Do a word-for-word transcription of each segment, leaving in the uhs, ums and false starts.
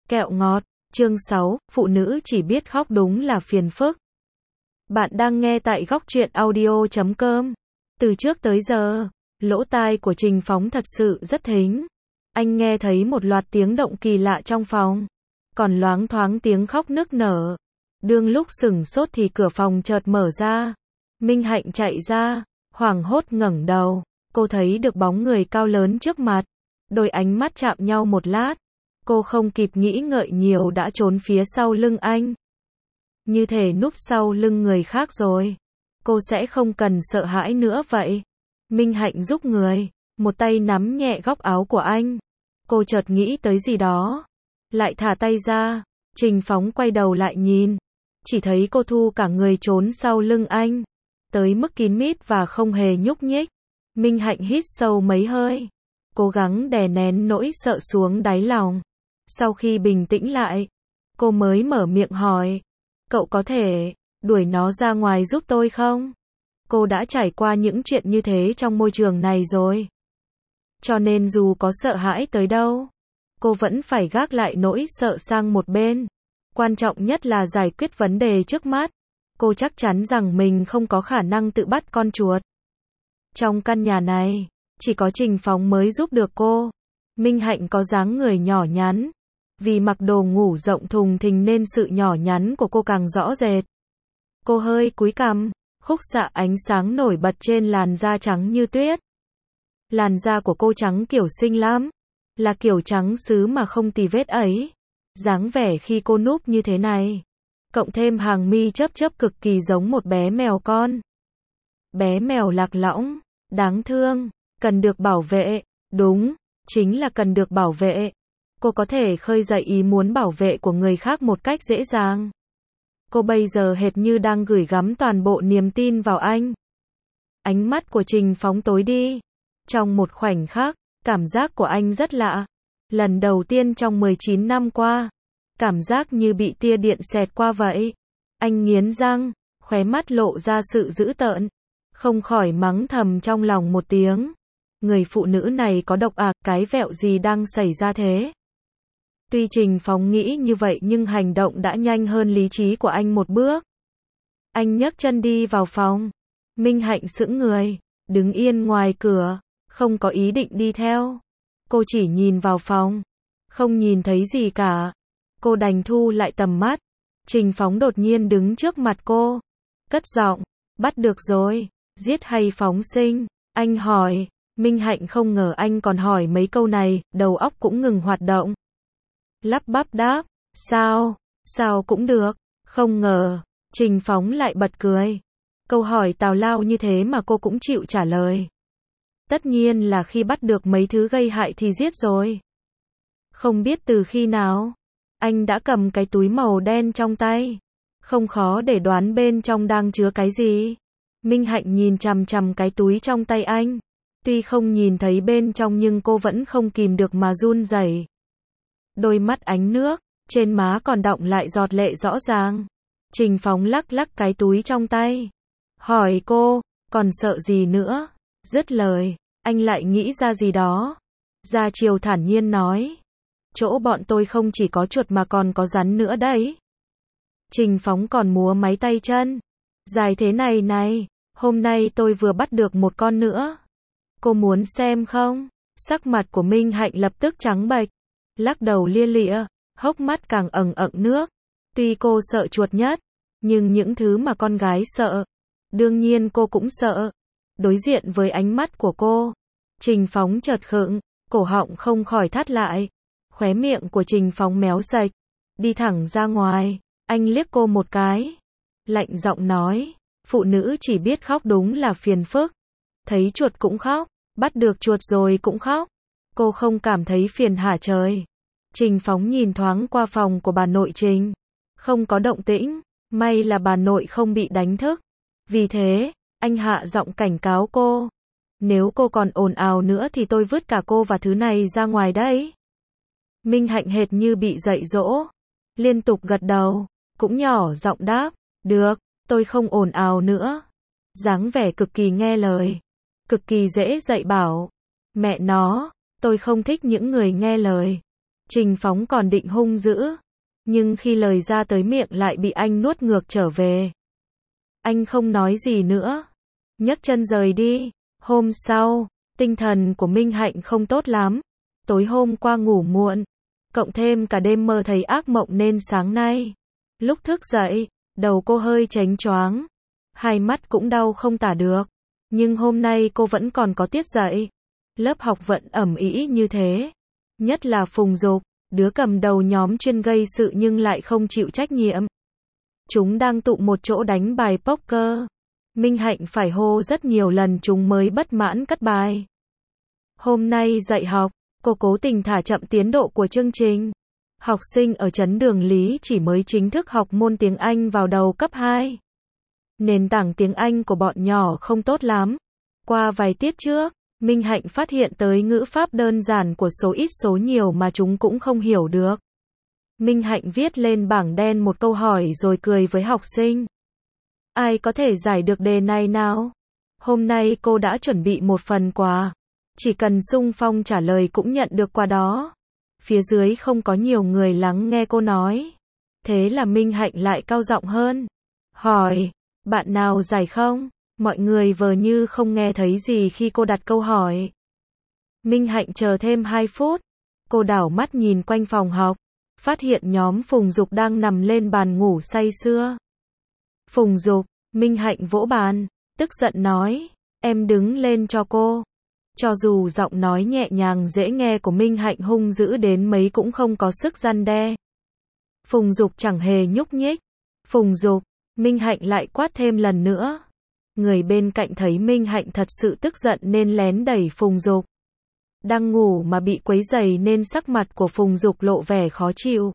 Kẹo ngọt, chương sáu, phụ nữ chỉ biết khóc đúng là phiền phức. Bạn đang nghe tại góc truyện audio chấm com. Từ trước tới giờ, lỗ tai của Trình Phóng thật sự rất thính. Anh nghe thấy một loạt tiếng động kỳ lạ trong phòng, còn loáng thoáng tiếng khóc nức nở. Đương lúc sửng sốt thì cửa phòng chợt mở ra. Minh Hạnh chạy ra, hoảng hốt ngẩng đầu. Cô thấy được bóng người cao lớn trước mặt. Đôi ánh mắt chạm nhau một lát. Cô không kịp nghĩ ngợi nhiều đã trốn phía sau lưng anh. Như thể núp sau lưng người khác rồi. Cô sẽ không cần sợ hãi nữa vậy. Minh Hạnh giúp người, một tay nắm nhẹ góc áo của anh. Cô chợt nghĩ tới gì đó, lại thả tay ra. Trình Phóng quay đầu lại nhìn, chỉ thấy cô thu cả người trốn sau lưng anh, tới mức kín mít và không hề nhúc nhích. Minh Hạnh hít sâu mấy hơi, cố gắng đè nén nỗi sợ xuống đáy lòng. Sau khi bình tĩnh lại, cô mới mở miệng hỏi, cậu có thể đuổi nó ra ngoài giúp tôi không? Cô đã trải qua những chuyện như thế trong môi trường này rồi. Cho nên dù có sợ hãi tới đâu, cô vẫn phải gác lại nỗi sợ sang một bên. Quan trọng nhất là giải quyết vấn đề trước mắt. Cô chắc chắn rằng mình không có khả năng tự bắt con chuột. Trong căn nhà này, chỉ có Trình Phóng mới giúp được cô. Minh Hạnh có dáng người nhỏ nhắn. Vì mặc đồ ngủ rộng thùng thình nên sự nhỏ nhắn của cô càng rõ rệt. Cô hơi cúi cằm, khúc xạ ánh sáng nổi bật trên làn da trắng như tuyết. Làn da của cô trắng kiểu xinh lắm, là kiểu trắng sứ mà không tì vết ấy. Dáng vẻ khi cô núp như thế này, cộng thêm hàng mi chớp chớp cực kỳ giống một bé mèo con. Bé mèo lạc lõng, đáng thương, cần được bảo vệ, đúng, chính là cần được bảo vệ. Cô có thể khơi dậy ý muốn bảo vệ của người khác một cách dễ dàng. Cô bây giờ hệt như đang gửi gắm toàn bộ niềm tin vào anh. Ánh mắt của Trình Phóng tối đi. Trong một khoảnh khắc, cảm giác của anh rất lạ. Lần đầu tiên trong mười chín năm qua, cảm giác như bị tia điện xẹt qua vậy. Anh nghiến răng, khóe mắt lộ ra sự dữ tợn. Không khỏi mắng thầm trong lòng một tiếng. Người phụ nữ này có độc ác, cái vẹo gì đang xảy ra thế? Tuy Trình Phóng nghĩ như vậy nhưng hành động đã nhanh hơn lý trí của anh một bước. Anh nhấc chân đi vào phòng. Minh Hạnh sững người, đứng yên ngoài cửa, không có ý định đi theo. Cô chỉ nhìn vào phòng, không nhìn thấy gì cả. Cô đành thu lại tầm mắt. Trình Phóng đột nhiên đứng trước mặt cô, cất giọng, bắt được rồi, giết hay phóng sinh? Anh hỏi. Minh Hạnh không ngờ anh còn hỏi mấy câu này, đầu óc cũng ngừng hoạt động. Lắp bắp đáp, sao, sao cũng được, không ngờ. Trình Phóng lại bật cười. Câu hỏi tào lao như thế mà cô cũng chịu trả lời. Tất nhiên là khi bắt được mấy thứ gây hại thì giết rồi. Không biết từ khi nào, anh đã cầm cái túi màu đen trong tay. Không khó để đoán bên trong đang chứa cái gì. Minh Hạnh nhìn chằm chằm cái túi trong tay anh. Tuy không nhìn thấy bên trong nhưng cô vẫn không kìm được mà run rẩy. Đôi mắt ánh nước, trên má còn đọng lại giọt lệ rõ ràng. Trình Phóng lắc lắc cái túi trong tay. Hỏi cô, còn sợ gì nữa? Dứt lời, anh lại nghĩ ra gì đó. Ra chiều thản nhiên nói. Chỗ bọn tôi không chỉ có chuột mà còn có rắn nữa đấy. Trình Phóng còn múa máy tay chân. Dài thế này này, hôm nay tôi vừa bắt được một con nữa. Cô muốn xem không? Sắc mặt của Minh Hạnh lập tức trắng bệch. Lắc đầu lia lịa, hốc mắt càng ẩn ẩn nước. Tuy cô sợ chuột nhất, nhưng những thứ mà con gái sợ, đương nhiên cô cũng sợ. Đối diện với ánh mắt của cô, Trình Phóng chợt khựng, cổ họng không khỏi thắt lại. Khóe miệng của Trình Phóng méo sạch, đi thẳng ra ngoài. Anh liếc cô một cái, lạnh giọng nói, phụ nữ chỉ biết khóc đúng là phiền phức. Thấy chuột cũng khóc, bắt được chuột rồi cũng khóc. Cô không cảm thấy phiền hả trời? Trình Phóng nhìn thoáng qua phòng của bà nội Trình. Không có động tĩnh, may là bà nội không bị đánh thức. Vì thế, anh hạ giọng cảnh cáo cô. Nếu cô còn ồn ào nữa thì tôi vứt cả cô và thứ này ra ngoài đấy. Minh Hạnh hệt như bị dạy dỗ. Liên tục gật đầu, cũng nhỏ giọng đáp. Được, tôi không ồn ào nữa. Dáng vẻ cực kỳ nghe lời. Cực kỳ dễ dạy bảo. Mẹ nó, tôi không thích những người nghe lời. Trình Phóng còn định hung dữ, nhưng khi lời ra tới miệng lại bị anh nuốt ngược trở về. Anh không nói gì nữa, nhấc chân rời đi. Hôm sau, tinh thần của Minh Hạnh không tốt lắm. Tối hôm qua ngủ muộn, cộng thêm cả đêm mơ thấy ác mộng nên sáng nay, lúc thức dậy, đầu cô hơi chánh choáng, hai mắt cũng đau không tả được. Nhưng hôm nay cô vẫn còn có tiết dạy. Lớp học vẫn ầm ĩ như thế. Nhất là Phùng Dục, đứa cầm đầu nhóm chuyên gây sự nhưng lại không chịu trách nhiệm. Chúng đang tụ một chỗ đánh bài poker. Minh Hạnh phải hô rất nhiều lần chúng mới bất mãn cắt bài. Hôm nay dạy học, cô cố tình thả chậm tiến độ của chương trình. Học sinh ở trấn Đường Lý chỉ mới chính thức học môn tiếng Anh vào đầu cấp hai. Nền tảng tiếng Anh của bọn nhỏ không tốt lắm. Qua vài tiết trước, Minh Hạnh phát hiện tới ngữ pháp đơn giản của số ít số nhiều mà chúng cũng không hiểu được. Minh Hạnh viết lên bảng đen một câu hỏi rồi cười với học sinh. Ai có thể giải được đề này nào? Hôm nay cô đã chuẩn bị một phần quà. Chỉ cần xung phong trả lời cũng nhận được quà đó. Phía dưới không có nhiều người lắng nghe cô nói. Thế là Minh Hạnh lại cao giọng hơn. Hỏi, bạn nào giải không? Mọi người vờ như không nghe thấy gì khi cô đặt câu hỏi. Minh Hạnh chờ thêm hai phút. Cô đảo mắt nhìn quanh phòng học. Phát hiện nhóm Phùng Dục đang nằm lên bàn ngủ say sưa. Phùng Dục, Minh Hạnh vỗ bàn, tức giận nói, em đứng lên cho cô. Cho dù giọng nói nhẹ nhàng dễ nghe của Minh Hạnh hung dữ đến mấy cũng không có sức răn đe. Phùng Dục chẳng hề nhúc nhích. Phùng Dục, Minh Hạnh lại quát thêm lần nữa. Người bên cạnh thấy Minh Hạnh thật sự tức giận nên lén đẩy Phùng Dục. Đang ngủ mà bị quấy rầy nên sắc mặt của Phùng Dục lộ vẻ khó chịu.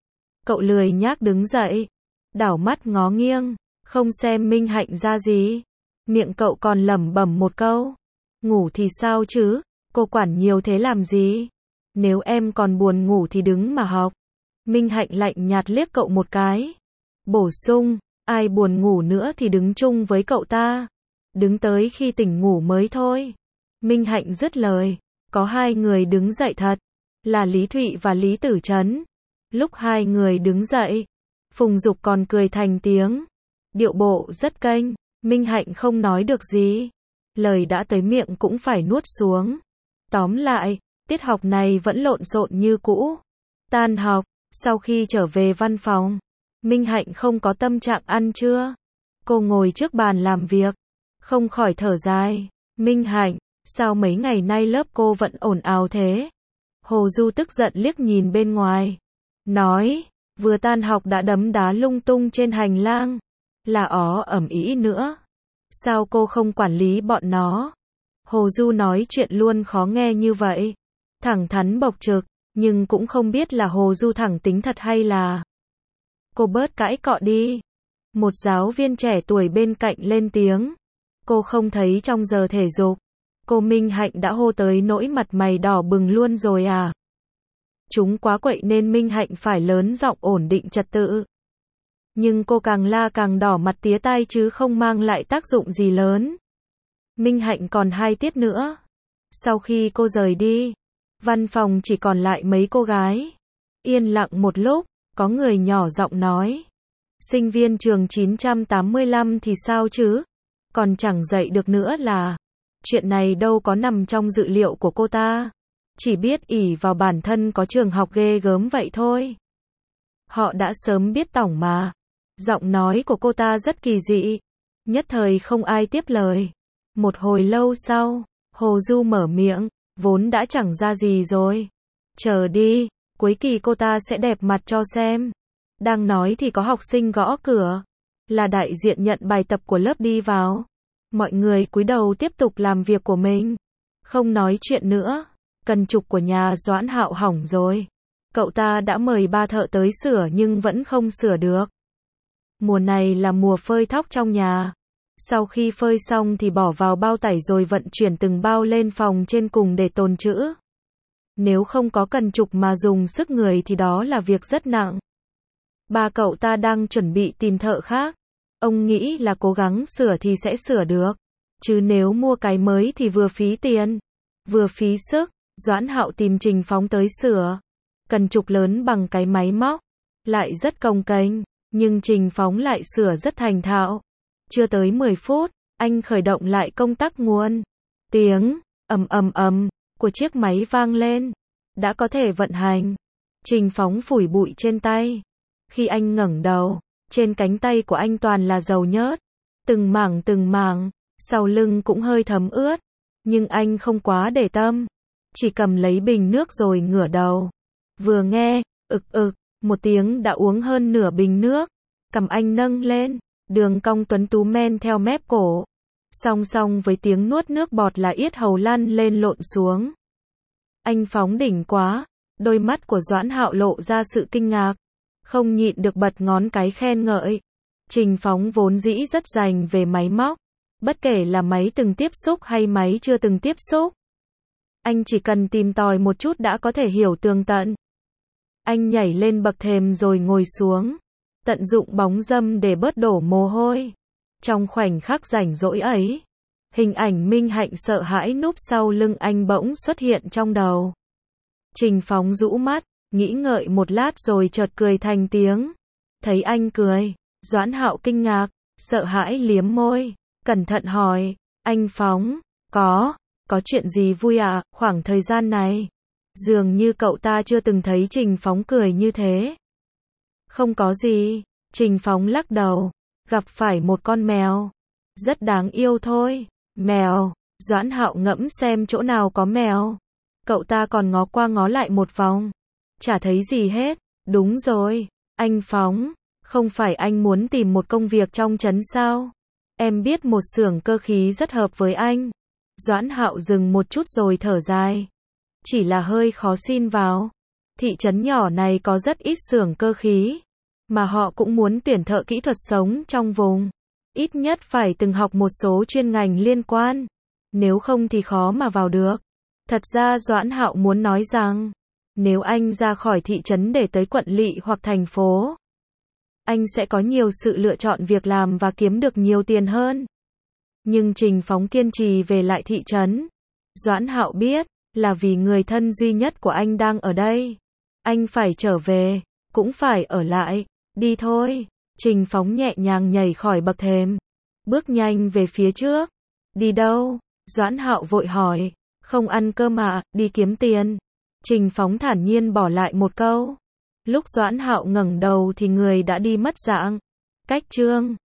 Cậu lười nhác đứng dậy, đảo mắt ngó nghiêng, không xem Minh Hạnh ra gì. Miệng cậu còn lẩm bẩm một câu. Ngủ thì sao chứ, cô quản nhiều thế làm gì? Nếu em còn buồn ngủ thì đứng mà học. Minh Hạnh lạnh nhạt liếc cậu một cái. Bổ sung, ai buồn ngủ nữa thì đứng chung với cậu ta. Đứng tới khi tỉnh ngủ mới thôi. Minh Hạnh dứt lời. Có hai người đứng dậy thật. Là Lý Thụy và Lý Tử Trấn. Lúc hai người đứng dậy, Phùng Dục còn cười thành tiếng. Điệu bộ rất kênh. Minh Hạnh không nói được gì. Lời đã tới miệng cũng phải nuốt xuống. Tóm lại, tiết học này vẫn lộn xộn như cũ. Tan học, sau khi trở về văn phòng, Minh Hạnh không có tâm trạng ăn trưa. Cô ngồi trước bàn làm việc, không khỏi thở dài. Minh Hạnh, sao mấy ngày nay lớp cô vẫn ồn ào thế? Hồ Du tức giận liếc nhìn bên ngoài. Nói, vừa tan học đã đấm đá lung tung trên hành lang. Là ó ẩm ĩ nữa. Sao cô không quản lý bọn nó? Hồ Du nói chuyện luôn khó nghe như vậy. Thẳng thắn bộc trực, nhưng cũng không biết là Hồ Du thẳng tính thật hay là. Cô bớt cãi cọ đi. Một giáo viên trẻ tuổi bên cạnh lên tiếng. Cô không thấy trong giờ thể dục. Cô Minh Hạnh đã hô tới nỗi mặt mày đỏ bừng luôn rồi à? Chúng quá quậy nên Minh Hạnh phải lớn giọng ổn định trật tự. Nhưng cô càng la càng đỏ mặt tía tai chứ không mang lại tác dụng gì lớn. Minh Hạnh còn hai tiết nữa. Sau khi cô rời đi, văn phòng chỉ còn lại mấy cô gái. Yên lặng một lúc, có người nhỏ giọng nói. Sinh viên trường chín trăm tám mươi lăm thì sao chứ? Còn chẳng dạy được nữa là. Chuyện này đâu có nằm trong dự liệu của cô ta. Chỉ biết ỷ vào bản thân có trường học ghê gớm vậy thôi. Họ đã sớm biết tỏng mà. Giọng nói của cô ta rất kỳ dị. Nhất thời không ai tiếp lời. Một hồi lâu sau, Hồ Du mở miệng, vốn đã chẳng ra gì rồi. Chờ đi, cuối kỳ cô ta sẽ đẹp mặt cho xem. Đang nói thì có học sinh gõ cửa. Là đại diện nhận bài tập của lớp đi vào. Mọi người cúi đầu tiếp tục làm việc của mình. Không nói chuyện nữa. Cần trục của nhà Doãn Hạo hỏng rồi. Cậu ta đã mời ba thợ tới sửa nhưng vẫn không sửa được. Mùa này là mùa phơi thóc trong nhà. Sau khi phơi xong thì bỏ vào bao tải rồi vận chuyển từng bao lên phòng trên cùng để tồn trữ. Nếu không có cần trục mà dùng sức người thì đó là việc rất nặng. Ba cậu ta đang chuẩn bị tìm thợ khác. Ông nghĩ là cố gắng sửa thì sẽ sửa được. Chứ nếu mua cái mới thì vừa phí tiền, vừa phí sức. Doãn Hạo tìm Trình Phóng tới sửa. cần trục lớn bằng cái máy móc, lại rất cồng kềnh, nhưng Trình Phóng lại sửa rất thành thạo. Chưa tới mười phút, anh khởi động lại công tắc nguồn. Tiếng ầm ầm ầm của chiếc máy vang lên, đã có thể vận hành. Trình Phóng phủi bụi trên tay. Khi anh ngẩng đầu, trên cánh tay của anh toàn là dầu nhớt, từng mảng từng mảng, sau lưng cũng hơi thấm ướt, nhưng anh không quá để tâm, chỉ cầm lấy bình nước rồi ngửa đầu. Vừa nghe, ực ực, một tiếng đã uống hơn nửa bình nước, cầm anh nâng lên, đường cong tuấn tú men theo mép cổ. Song song với tiếng nuốt nước bọt là yết hầu lăn lên lộn xuống. Anh Phóng đỉnh quá, đôi mắt của Doãn Hạo lộ ra sự kinh ngạc, không nhịn được bật ngón cái khen ngợi. Trình Phóng vốn dĩ rất rành về máy móc, bất kể là máy từng tiếp xúc hay máy chưa từng tiếp xúc. Anh chỉ cần tìm tòi một chút đã có thể hiểu tường tận. Anh nhảy lên bậc thềm rồi ngồi xuống, tận dụng bóng râm để bớt đổ mồ hôi. Trong khoảnh khắc rảnh rỗi ấy, hình ảnh Minh Hạnh sợ hãi núp sau lưng anh bỗng xuất hiện trong đầu. Trình Phóng rũ mắt, nghĩ ngợi một lát rồi chợt cười thành tiếng. Thấy anh cười, Doãn Hạo kinh ngạc, sợ hãi liếm môi, cẩn thận hỏi, anh Phóng, có, có chuyện gì vui à, khoảng thời gian này? Dường như cậu ta chưa từng thấy Trình Phóng cười như thế. Không có gì, Trình Phóng lắc đầu, gặp phải một con mèo. Rất đáng yêu thôi. Mèo, Doãn Hạo ngẫm xem chỗ nào có mèo. Cậu ta còn ngó qua ngó lại một vòng. Chả thấy gì hết. Đúng rồi, anh Phóng, không phải anh muốn tìm một công việc trong trấn sao? Em biết một xưởng cơ khí rất hợp với anh. Doãn Hạo dừng một chút rồi thở dài. Chỉ là hơi khó xin vào. Thị trấn nhỏ này có rất ít xưởng cơ khí, mà họ cũng muốn tuyển thợ kỹ thuật sống trong vùng. Ít nhất phải từng học một số chuyên ngành liên quan. Nếu không thì khó mà vào được. Thật ra Doãn Hạo muốn nói rằng, nếu anh ra khỏi thị trấn để tới quận lỵ hoặc thành phố, anh sẽ có nhiều sự lựa chọn việc làm và kiếm được nhiều tiền hơn. Nhưng Trình Phóng kiên trì về lại thị trấn. Doãn Hạo biết, là vì người thân duy nhất của anh đang ở đây. Anh phải trở về, cũng phải ở lại. Đi thôi. Trình Phóng nhẹ nhàng nhảy khỏi bậc thềm, bước nhanh về phía trước. Đi đâu? Doãn Hạo vội hỏi. Không ăn cơm à, đi kiếm tiền. Trình Phóng thản nhiên bỏ lại một câu. Lúc Doãn Hạo ngẩng đầu thì người đã đi mất dạng. Cách chương